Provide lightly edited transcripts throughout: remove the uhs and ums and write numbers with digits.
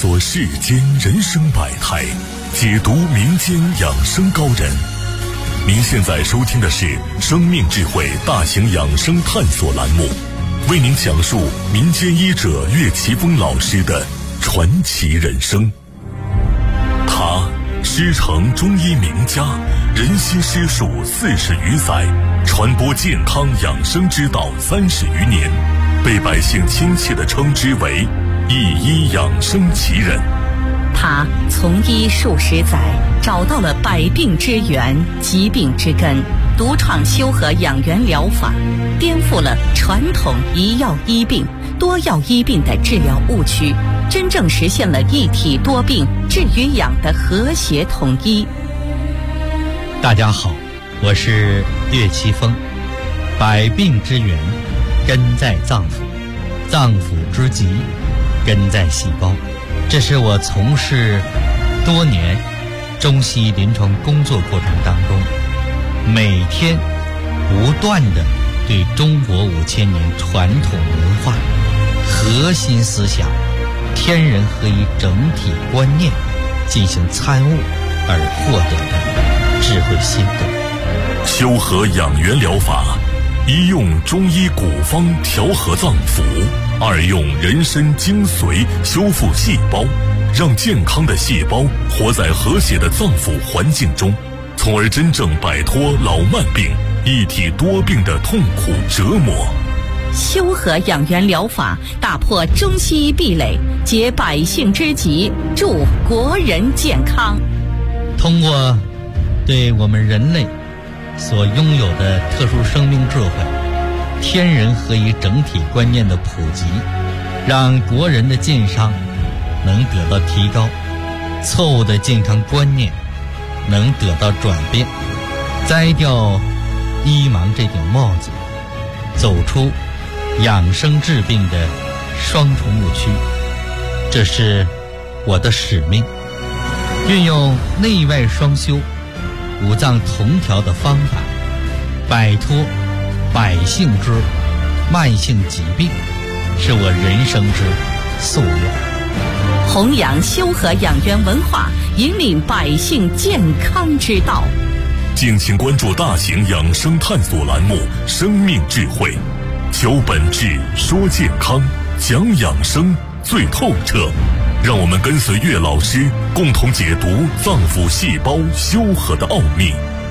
索世间人生百态，解读民间养生高人。您现在收听的是生命智慧大型养生探索栏目，为您讲述民间医者岳奇峰老师的传奇人生。他师承中医名家，人心师术40余载，传播健康养生之道30余年，被百姓亲切地称之为一医养生奇人。 他从医数十载，找到了百病之源、疾病之根，独创修和养元疗法，颠覆了传统一药医病、多药医病的治疗误区，真正实现了一体多病治与养的和谐统一。 大家好，我是岳奇峰。百病之源根在脏腑，脏腑之疾根在细胞。这是我从事多年中西医临床工作过程当中，每天不断地对中国5000年传统文化核心思想天人合一整体观念进行参悟而获得的智慧心得。 修和养元疗法，一用中医古方调和脏腑，二用人参精髓修复细胞，让健康的细胞活在和谐的脏腑环境中，从而真正摆脱老慢病、一体多病的痛苦折磨。 修和养元疗法打破中西医壁垒，解百姓之急，助国人健康。 通过对我们人类所拥有的特殊生命智慧、天人合一整体观念的普及，让国人的健康能得到提高，错误的健康观念能得到转变，摘掉医盲这顶帽子，走出养生治病的双重误区。这是我的使命，运用内外双修、五脏同调的方法，摆脱百姓之慢性疾病，是我人生之夙愿。 弘扬修和养元文化，引领百姓健康之道。 敬请关注大型养生探索栏目《生命智慧》，求本质，说健康，讲养生最透彻。让我们跟随岳老师，共同解读脏腑细胞修和的奥秘。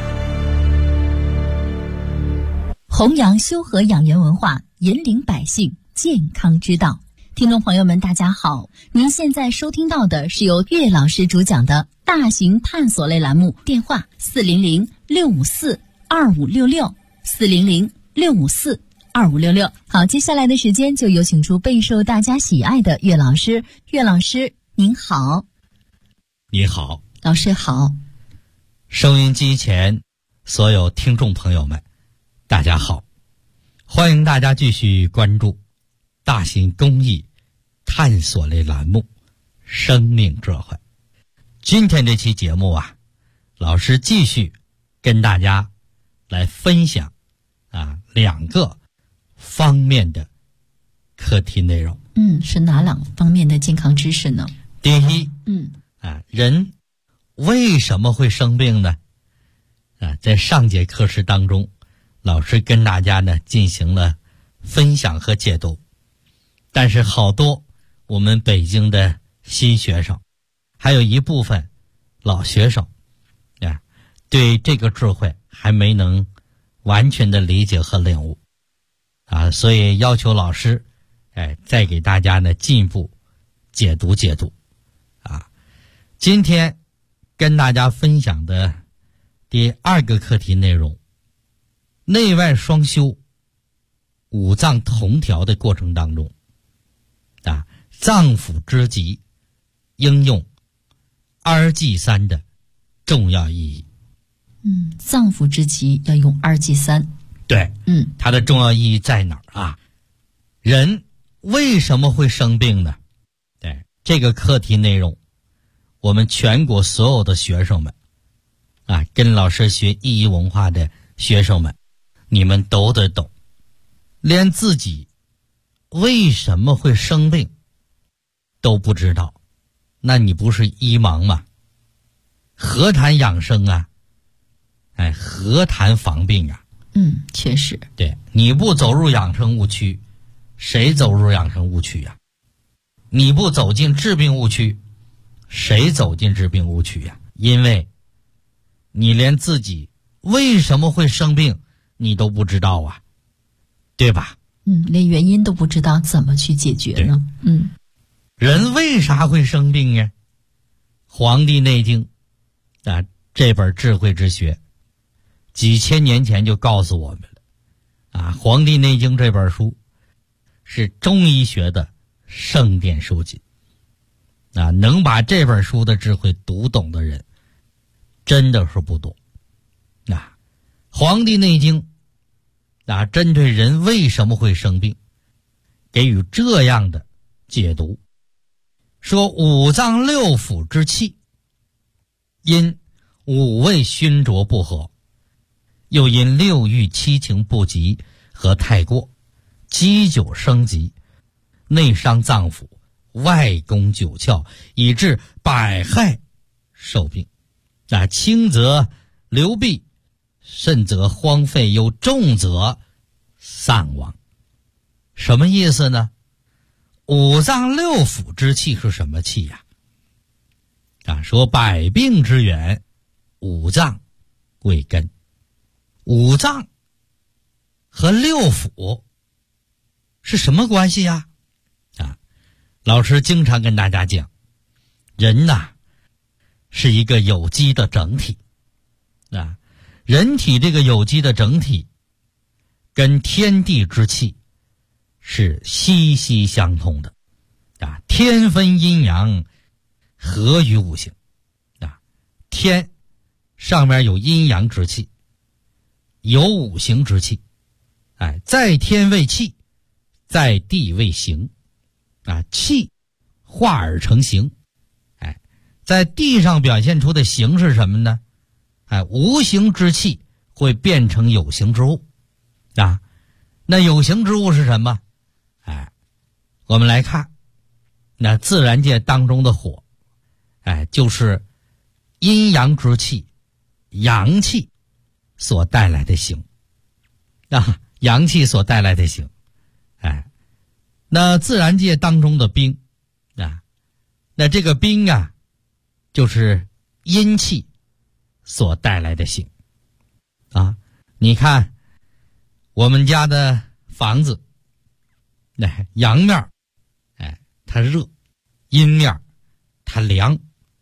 弘扬修和养元文化，引领百姓健康之道。听众朋友们大家好，您现在收听到的是由岳老师主讲的大型探索类栏目，电话400-654-2566 400-654-2566。好，接下来的时间就有请出备受大家喜爱的岳老师。岳老师您好。 你好。 老师好。 收音机前所有听众朋友们大家好，欢迎大家继续关注大型公益探索类栏目生命智慧。今天这期节目啊，老师继续跟大家来分享2个方面的课题内容。 是哪2方面的健康知识呢？ 第一，人为什么会生病呢？在上节课时当中，老师跟大家呢进行了分享和解读，但是好多我们北京的新学生，还有一部分老学生对这个智慧还没能完全的理解和领悟所以要求老师再给大家呢进一步解读今天跟大家分享的第2个课题内容，内外双修、五脏同调的过程当中脏腑之疾应用2G3的重要意义。 脏腑之疾要用2G3。 对，它的重要意义在哪儿人为什么会生病呢？对，这个课题内容，我们全国所有的学生们跟老师学医医文化的学生们，你们都得懂。连自己为什么会生病都不知道， 那你不是一盲吗？何谈养生啊？何谈防病啊？ 确实。 对，你不走入养生误区，谁走入养生误区呀？你不走进治病误区，谁走进治病误区呀？因为你连自己为什么会生病你都不知道啊，对吧？ 连原因都不知道，怎么去解决呢？ 人为啥会生病呀？《黄帝内经》这本智慧之学几千年前就告诉我们了。《黄帝内经》这本书是中医学的圣典书籍。能把这本书的智慧读懂的人真的是不多。《黄帝内经》针对人为什么会生病给予这样的解读，说五脏六腑之气因五味熏灼不和，又因六欲七情不及和太过，积久生疾，内伤脏腑，外攻九窍，以致百害受病。轻则流弊，甚则荒废，又重则丧亡。什么意思呢？五脏六腑之气是什么气呀？说百病之源，五脏为根。五脏和六腑是什么关系呀？老师经常跟大家讲，人是一个有机的整体。人体这个有机的整体跟天地之气是息息相通的。天分阴阳，合于五行。天上面有阴阳之气，有五行之气。在天为气，在地为形。气化而成形。在地上表现出的形是什么呢？无形之气会变成有形之物。那有形之物是什么？我们来看那自然界当中的火，就是阴阳之气，阳气所带来的形。阳气所带来的形。那自然界当中的冰，那这个冰就是阴气所带来的形。你看我们家的房子，阳面它热，阴面它凉。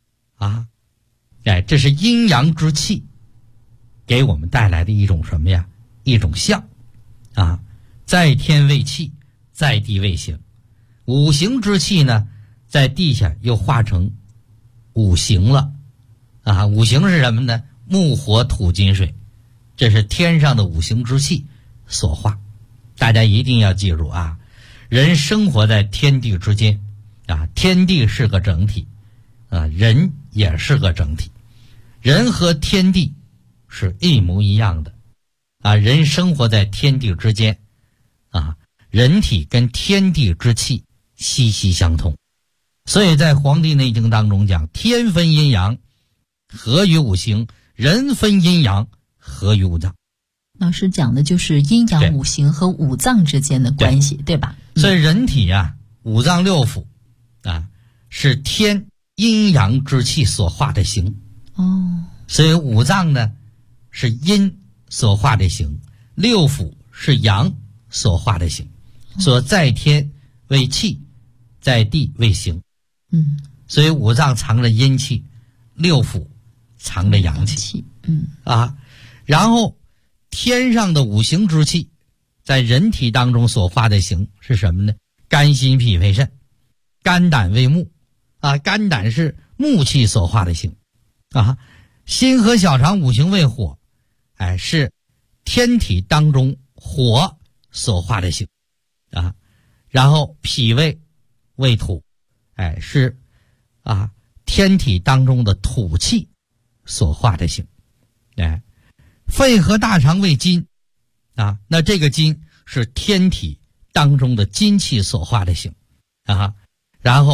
这是阴阳之气给我们带来的一种什么呀？一种象。在天为气，在地为形。五行之气呢，在地下又化成五行了。五行是什么呢？木火土金水，这是天上的五行之气所化。大家一定要记住人生活在天地之间。天地是个整体，人也是个整体。人和天地是一模一样的。人生活在天地之间。人体跟天地之气息息相通。所以在《黄帝内经》当中讲，天分阴阳，合于五行；人分阴阳，合于五脏。 老师讲的就是阴阳五行和五脏之间的关系， 对吧？ 所以人体五脏六腑是天阴阳之气所化的形。所以五脏呢是阴所化的形，六腑是阳所化的形。所在天为气，在地为形。所以五脏藏着阴气，六腑藏着阳气。然后天上的五行之气在人体当中所化的形是什么呢？肝心脾肺肾。肝胆为木。肝胆是木气所化的形。心和小肠五行为火，是天体当中火所化的形。然后脾胃为土，是天体当中的土气所化的形。肺和大肠为金。那这个金是天体当中的金气所化的形。然后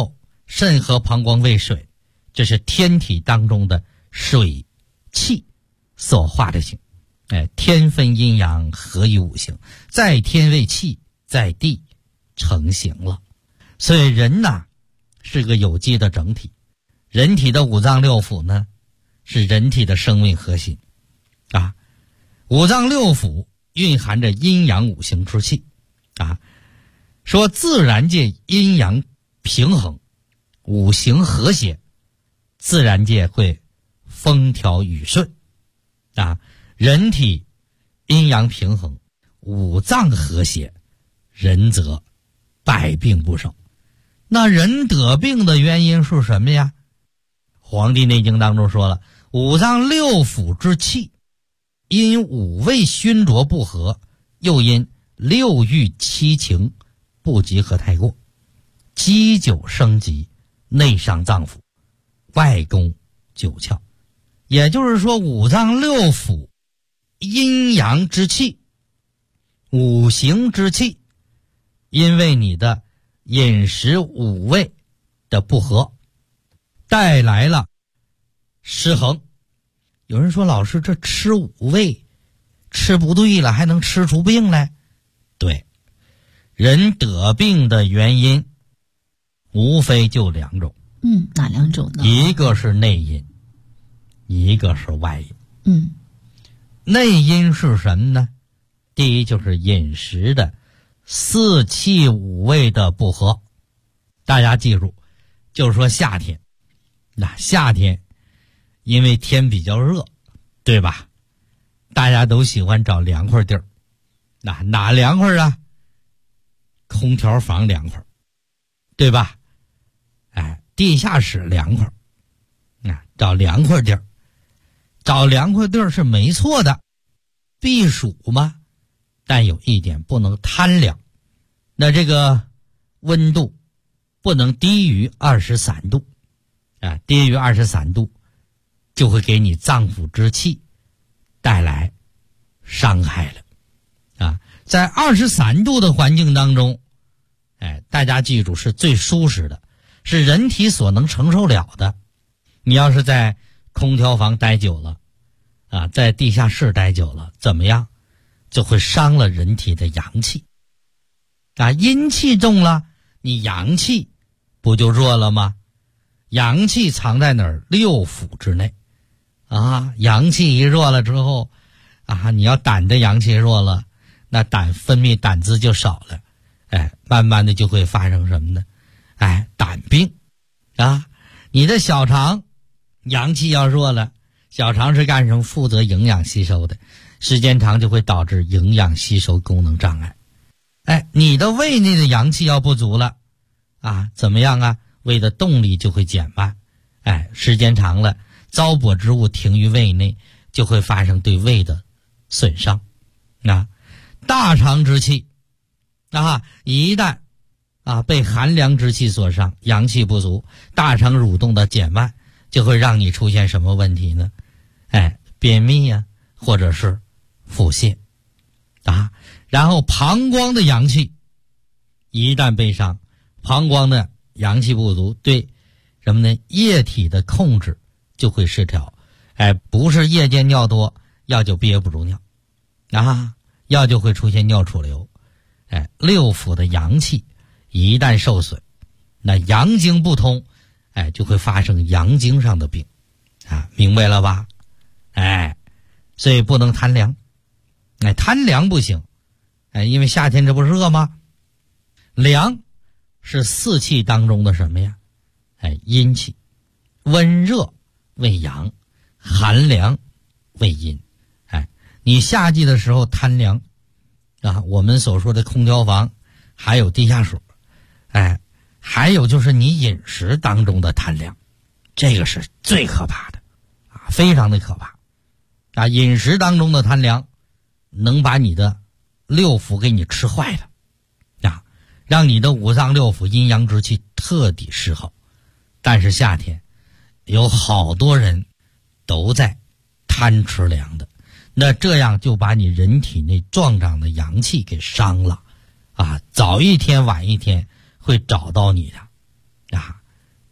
肾和膀胱为水，这是天体当中的水气所化的形。天分阴阳，合于五行，在天为气，在地成形了。所以人呐是个有机的整体，人体的五脏六腑呢是人体的生命核心啊。五脏六腑蕴含着阴阳五行之气啊。说自然界阴阳平衡，五行和谐，自然界会风调雨顺啊。人体阴阳平衡，五脏和谐，人则百病不生。那人得病的原因是什么呀？黄帝内经当中说了，五脏六腑之气因五味熏灼不和，又因六欲七情不集合太过，积久生疾，内伤脏腑，外攻九窍。也就是说，五脏六腑阴阳之气，五行之气，因为你的饮食五味的不合，带来了失衡。有人说，老师，这吃五味吃不对了，还能吃出病来？对，人得病的原因无非就两种。 哪两种呢？ 一个是内因，一个是外因。内因是什么呢？第一就是饮食的四气五味的不合。大家记住，就是说夏天，那夏天因为天比较热，对吧？大家都喜欢找凉快地儿。哪凉快啊？空调房凉快，对吧？地下室凉快，找凉快地儿。找凉快地儿是没错的，避暑嘛，但有一点不能贪凉。那这个温度不能低于23度低于23度就会给你脏腑之气带来伤害了在23度的环境当中，大家记住是最舒适的，是人体所能承受了的。你要是在空调房待久了在地下室待久了，怎么样？就会伤了人体的阳气阴气重了，你阳气不就弱了吗？阳气藏在哪儿？六腑之内阳气一弱了之后你要胆的阳气弱了，那胆分泌胆汁就少了，慢慢的就会发生什么呢？胆病你的小肠阳气要弱了，小肠是干什么？负责营养吸收的，时间长就会导致营养吸收功能障碍。你的胃内的阳气要不足了怎么样胃的动力就会减慢，时间长了，糟粕之物停于胃内，就会发生对胃的损伤大肠之气一旦被寒凉之气所伤，阳气不足，大肠蠕动的减慢，就会让你出现什么问题呢？便秘或者是腹泻然后膀胱的阳气一旦被伤，膀胱的阳气不足，对什么呢？液体的控制就会失调，不是夜间尿多，药就憋不住尿药就会出现尿储留。六腑的阳气一旦受损，那阳经不通，就会发生阳经上的病明白了吧？所以不能贪凉，贪凉不行，因为夏天这不是热吗？凉是四气当中的什么呀？阴气，温热为阳，寒凉为阴。你夏季的时候贪凉我们所说的空调房，还有地下室，还有就是你饮食当中的贪凉，这个是最可怕的非常的可怕饮食当中的贪凉能把你的六腑给你吃坏了让你的五脏六腑阴阳之气彻底失衡。但是夏天有好多人都在贪吃凉的，那这样就把你人体内壮长的阳气给伤了早一天晚一天会找到你的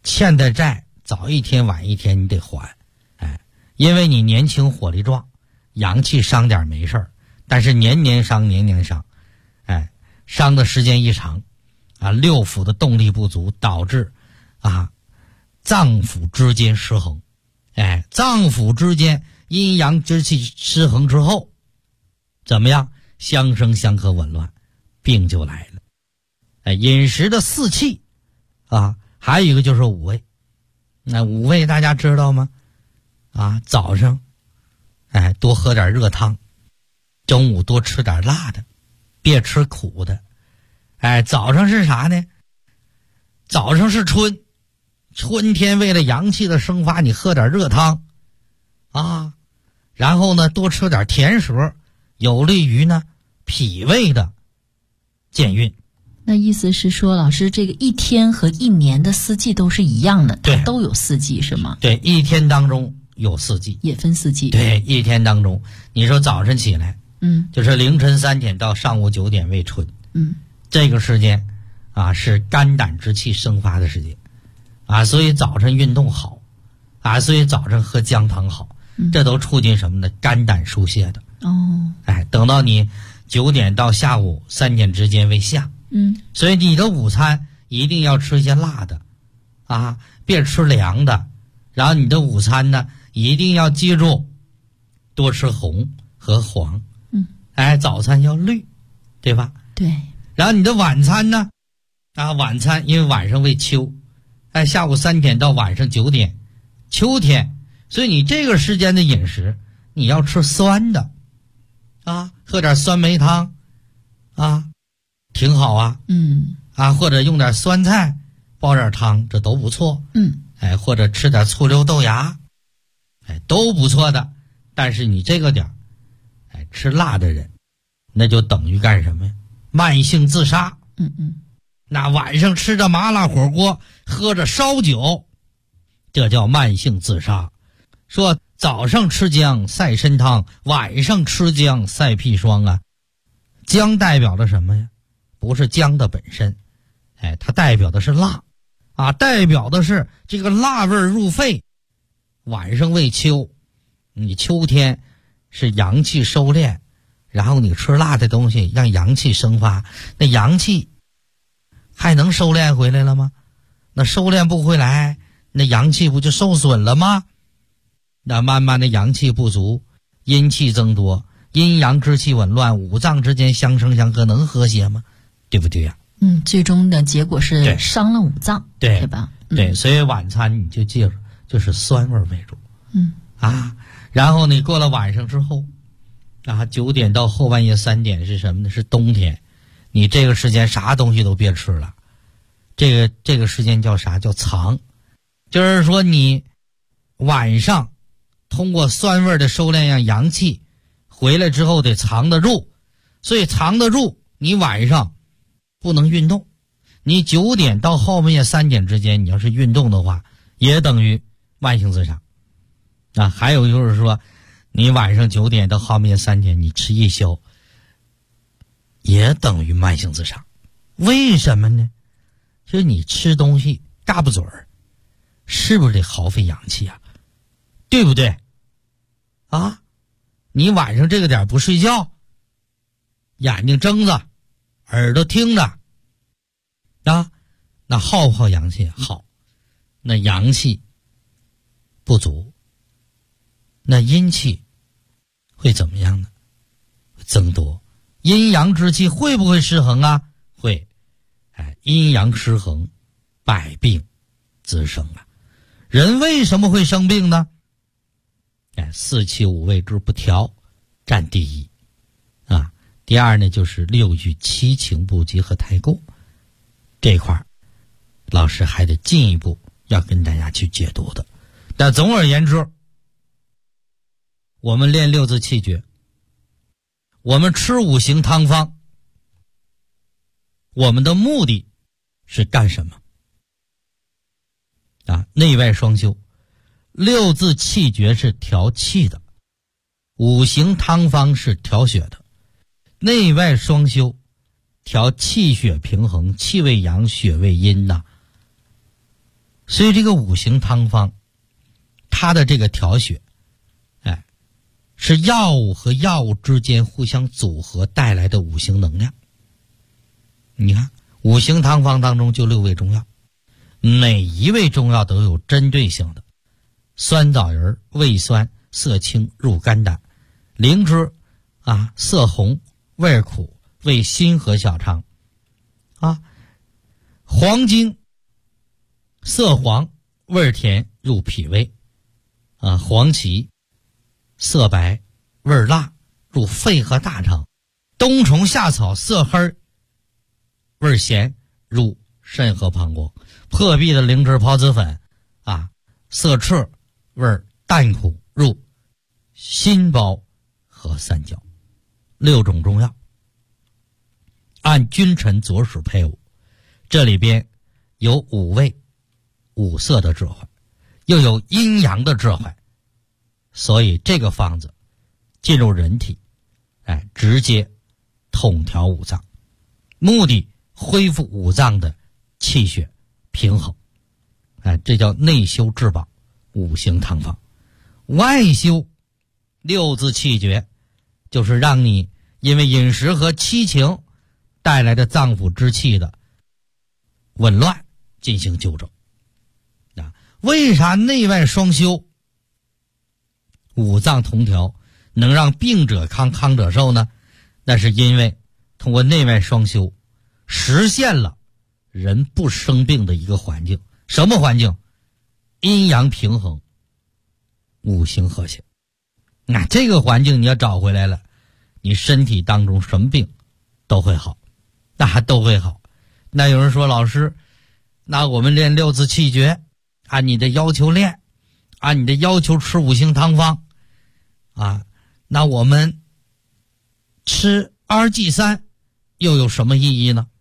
欠的债早一天晚一天你得还，因为你年轻火力壮，阳气伤点没事儿，但是年年伤，伤的时间一长，六腑的动力不足，导致脏腑之间失衡，脏腑之间阴阳之气失衡之后，怎么样？相生相克紊乱，病就来了。饮食的四气还有一个就是五味。那五味大家知道吗？早上多喝点热汤，中午多吃点辣的，别吃苦的。早上是啥呢？早上是春天，为了阳气的生发，你喝点热汤然后呢多吃点甜食，有利于呢脾胃的健运。 那意思是说，老师，这个一天和一年的四季都是一样的，它都有四季是吗？ 对，一天当中有四季， 也分四季。 对，一天当中，你说早晨起来，就是凌晨3点到上午9点为春，这个时间是肝胆之气生发的时间，所以早晨运动好，所以早晨喝姜汤好，这都促进什么呢？肝胆疏泄的。等到你9点到下午3点之间为夏。所以你的午餐一定要吃一些辣的别吃凉的。然后你的午餐呢一定要记住多吃红和黄。早餐要绿，对吧？ 对。 然后你的晚餐呢晚餐因为晚上为秋，下午3点到晚上9点，秋天，所以你这个时间的饮食你要吃酸的喝点酸梅汤挺好或者用点酸菜煲点汤，这都不错。或者吃点醋溜豆芽，都不错的。但是你这个点吃辣的人，那就等于干什么呀？慢性自杀。那晚上吃着麻辣火锅，喝着烧酒，这叫慢性自杀。说早上吃姜赛参汤，晚上吃姜赛砒霜姜代表的什么呀？不是姜的本身，它代表的是辣代表的是这个辣味入肺。晚上为秋，你秋天是阳气收敛，然后你吃辣的东西让阳气生发，那阳气还能收敛回来了吗？那收敛不回来，那阳气不就受损了吗？那慢慢的阳气不足，阴气增多，阴阳之气紊乱，五脏之间相生相克，能和谐吗？对不对呀？ 最终的结果是伤了五脏，对吧？ 对，所以晚餐你就记住，就是酸味为主。然后你过了晚上之后9点到后半夜3点是什么呢？是冬天，你这个时间啥东西都别吃了。这个时间叫啥？叫藏。就是说你晚上通过酸味的收敛，让阳气回来之后得藏得住，所以藏得住，你晚上不能运动。你9点到后半夜3点之间，你要是运动的话，也等于慢性自杀。还有就是说，你晚上9点到后半夜3点，你吃夜宵，也等于慢性自杀。为什么呢？就是你吃东西嘎不嘴儿，是不是得耗费阳气对不对？你晚上这个点不睡觉，眼睛睁着，耳朵听着那耗不耗阳气？耗。那阳气不足，那阴气会怎么样呢？增多。阴阳之气会不会失衡会。阴阳失衡，百病滋生人为什么会生病呢？四气五味之不调占第一第二呢，就是六欲七情不及和太过。这块老师还得进一步要跟大家去解读的。但总而言之，我们练六字气诀，我们吃五行汤方，我们的目的是干什么内外双修。六字气诀是调气的，五行汤方是调血的，内外双修，调气血平衡，气为阳，血为阴所以这个五行汤方，它的这个调血，是药物和药物之间互相组合带来的五行能量。你看，五行汤方当中就6味中药，每一味中药都有针对性的。酸枣仁味酸，色清，入肝胆；灵芝色红，味苦，味心和小肠。黄精色黄，味甜，入脾胃。黄芪色白，味辣，入肺和大肠。冬虫夏草色黑，味咸，入肾和膀胱。破壁的灵芝孢子粉色赤，味淡苦，入心包和三焦。6种中药按君臣佐使配伍，这里边有5味5色的智慧，又有阴阳的智慧，所以这个方子进入人体，直接统调五脏，目的恢复五脏的气血平衡。这叫内修治保五行汤方。外修6字气绝，就是让你因为饮食和七情带来的脏腑之气的紊乱进行纠正。为啥内外双修五脏同调能让病者康，康者寿呢？那是因为通过内外双修实现了人不生病的一个环境。什么环境？阴阳平衡，五行和谐。这个环境你要找回来了，你身体当中什么病都会好，都会好。那有人说，老师，那我们练6字气绝，按你的要求练，按你的要求吃五行汤方那我们吃RG3又有什么意义呢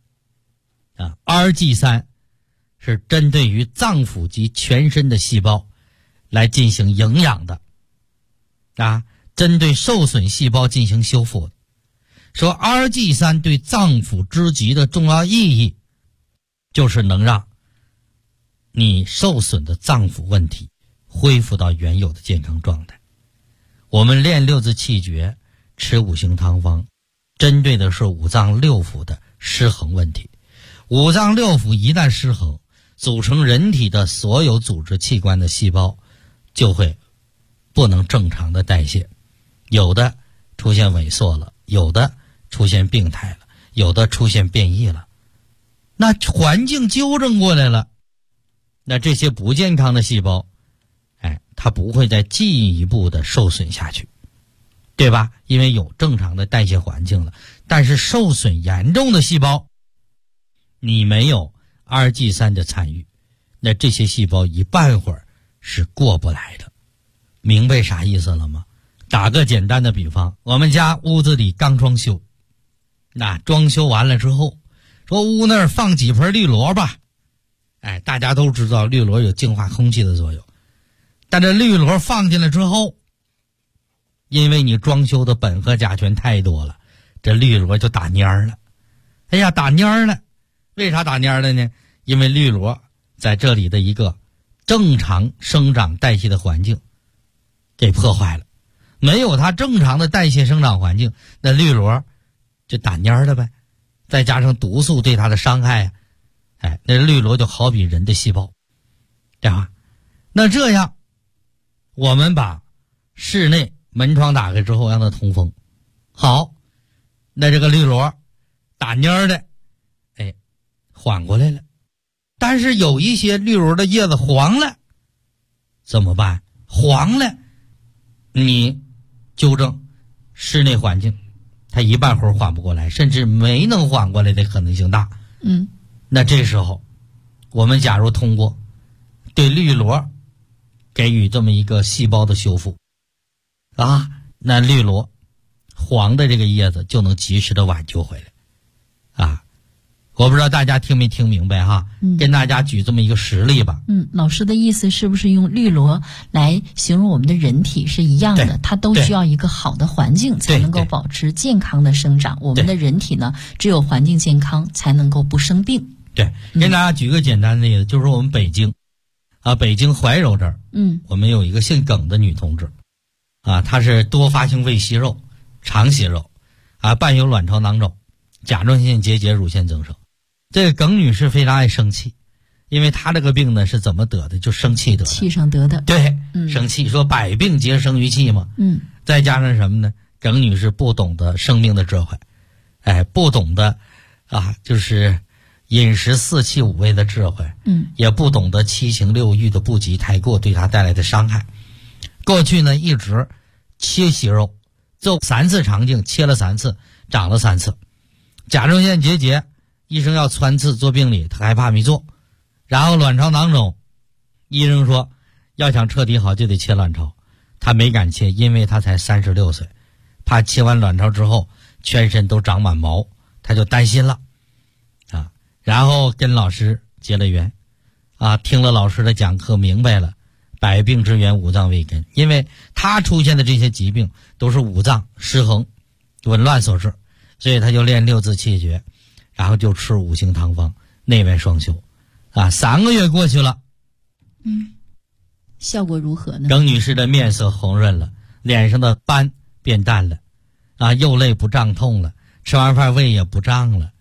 ？RG3是针对于脏腑及全身的细胞来进行营养的针对受损细胞进行修复的。说 RG3 对脏腑之极的重要意义，就是能让你受损的脏腑问题恢复到原有的健康状态。我们练6字气绝，吃五行汤方，针对的是五脏六腑的失衡问题。五脏六腑一旦失衡，组成人体的所有组织器官的细胞就会不能正常的代谢，有的出现萎缩了，有的出现病态了，有的出现变异了。那环境纠正过来了，那这些不健康的细胞它不会再进一步的受损下去，对吧？因为有正常的代谢环境了。但是受损严重的细胞，你没有 RG3 的参与，那这些细胞一半会儿是过不来的。明白啥意思了吗？打个简单的比方，我们家屋子里刚装修，那装修完了之后，说屋那儿放几盆绿萝吧，大家都知道绿萝有净化空气的作用。但这绿萝放进来之后，因为你装修的苯和甲醛太多了，这绿萝就打蔫了。打蔫了，为啥打蔫了呢？因为绿萝在这里的一个正常生长代谢的环境给破坏了，没有它正常的代谢生长环境，那绿萝就打蔫了呗。再加上毒素对它的伤害那绿萝就好比人的细胞，对吧？那这样我们把室内门窗打开之后让它通风，好，那这个绿萝打蔫的缓过来了。但是有一些绿萝的叶子黄了，怎么办？黄了，你纠正室内环境，它一半会儿缓不过来，甚至没能缓过来的可能性大。那这时候我们假如通过对绿萝给予这么一个细胞的修复那绿萝黄的这个叶子就能及时的挽救回来我不知道大家听没听明白跟大家举这么一个实例吧。 老师的意思是不是用绿萝来形容我们的人体是一样的？它都需要一个好的环境才能够保持健康的生长。我们的人体呢，只有环境健康才能够不生病。 对，跟大家举个简单的例子，就是我们北京北京怀柔这儿，我们有一个姓耿的女同志，她是多发性胃息肉、肠息肉，伴有卵巢囊肿、甲状腺结节、乳腺增生。这个耿女士非常爱生气，因为她这个病呢是怎么得的？就生气得的， 气上得的。 对，生气，说百病皆生于气嘛。再加上什么呢？耿女士不懂得生命的智慧，不懂得就是饮食四气五味的智慧，也不懂得七情六欲的不及太过对她带来的伤害。过去呢一直切息肉，做3次肠镜，切了3次，长了3次。甲状腺结节，医生要穿刺做病理，她害怕没做。然后卵巢囊肿，医生说要想彻底好就得切卵巢，她没敢切，因为她才36岁，怕切完卵巢之后全身都长满毛，她就担心了然后跟老师结了缘听了老师的讲课，明白了百病之源五脏未根，因为她出现的这些疾病都是五脏失衡紊乱所致，所以她就练6字气诀，然后就吃5行汤方，内外双修3个月过去了， 效果如何呢？ 耿女士的面色红润了，脸上的斑变淡了右肋不胀痛了，吃完饭胃也不胀了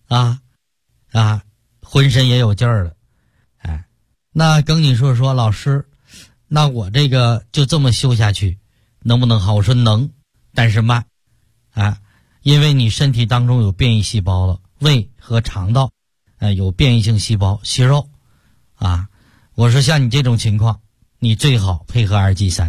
浑身也有劲儿了。那耿女士说，老师，那我这个就这么修下去能不能好？我说能，但是慢因为你身体当中有变异细胞了，胃和肠道有变异性细胞息肉我说像你这种情况，你最好配合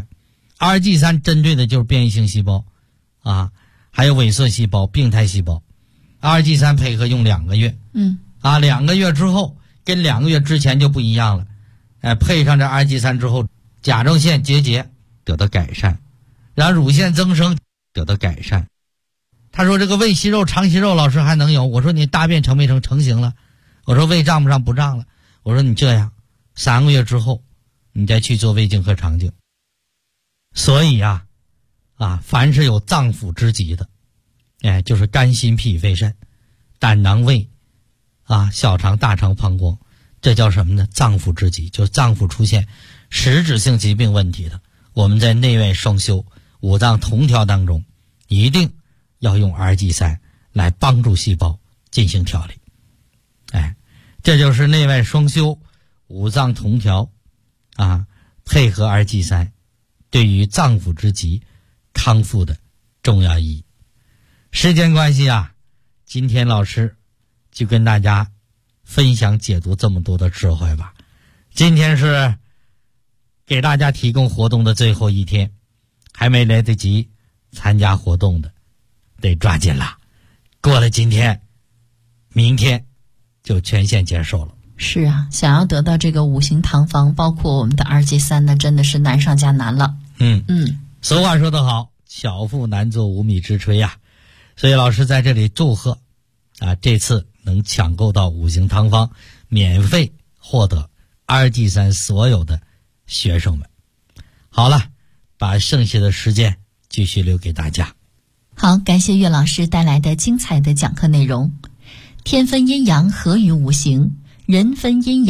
2G3 针对的就是变异性细胞还有萎缩细胞、病态细胞。2G3 配合用2个月2个月之后跟2个月之前就不一样了配上这 2G3 之后，甲状腺结节得到改善，然后乳腺增生得到改善。他说这个胃息肉、肠息肉老师还能有？我说你大便成没成？成型了。我说胃胀不胀？不胀了。我说你这样3个月之后你再去做胃镜和肠镜。所以凡是有脏腑之疾的就是肝心脾肺肾、胆囊胃小肠、大肠、膀胱，这叫什么呢？脏腑之疾，就是脏腑出现实质性疾病问题的，我们在内外双修、五脏同调当中一定要用 2G3 来帮助细胞进行调理。这就是内外双修、五脏同调配合 2G3 对于脏腑之疾康复的重要意义。时间关系今天老师就跟大家分享解读这么多的智慧吧。今天是给大家提供活动的最后一天，还没来得及参加活动的得抓紧了，过了今天明天就全线接受了。 是想要得到这个5行汤方，包括我们的2G3呢，真的是难上加难了。 俗话说得好，巧妇难做无米之炊所以老师在这里祝贺这次能抢购到5行汤方，免费获得 2G3 所有的学生们。好了，把剩下的时间继续留给大家。 好，感谢岳老师带来的精彩的讲课内容。天分阴阳合于五行，人分阴阳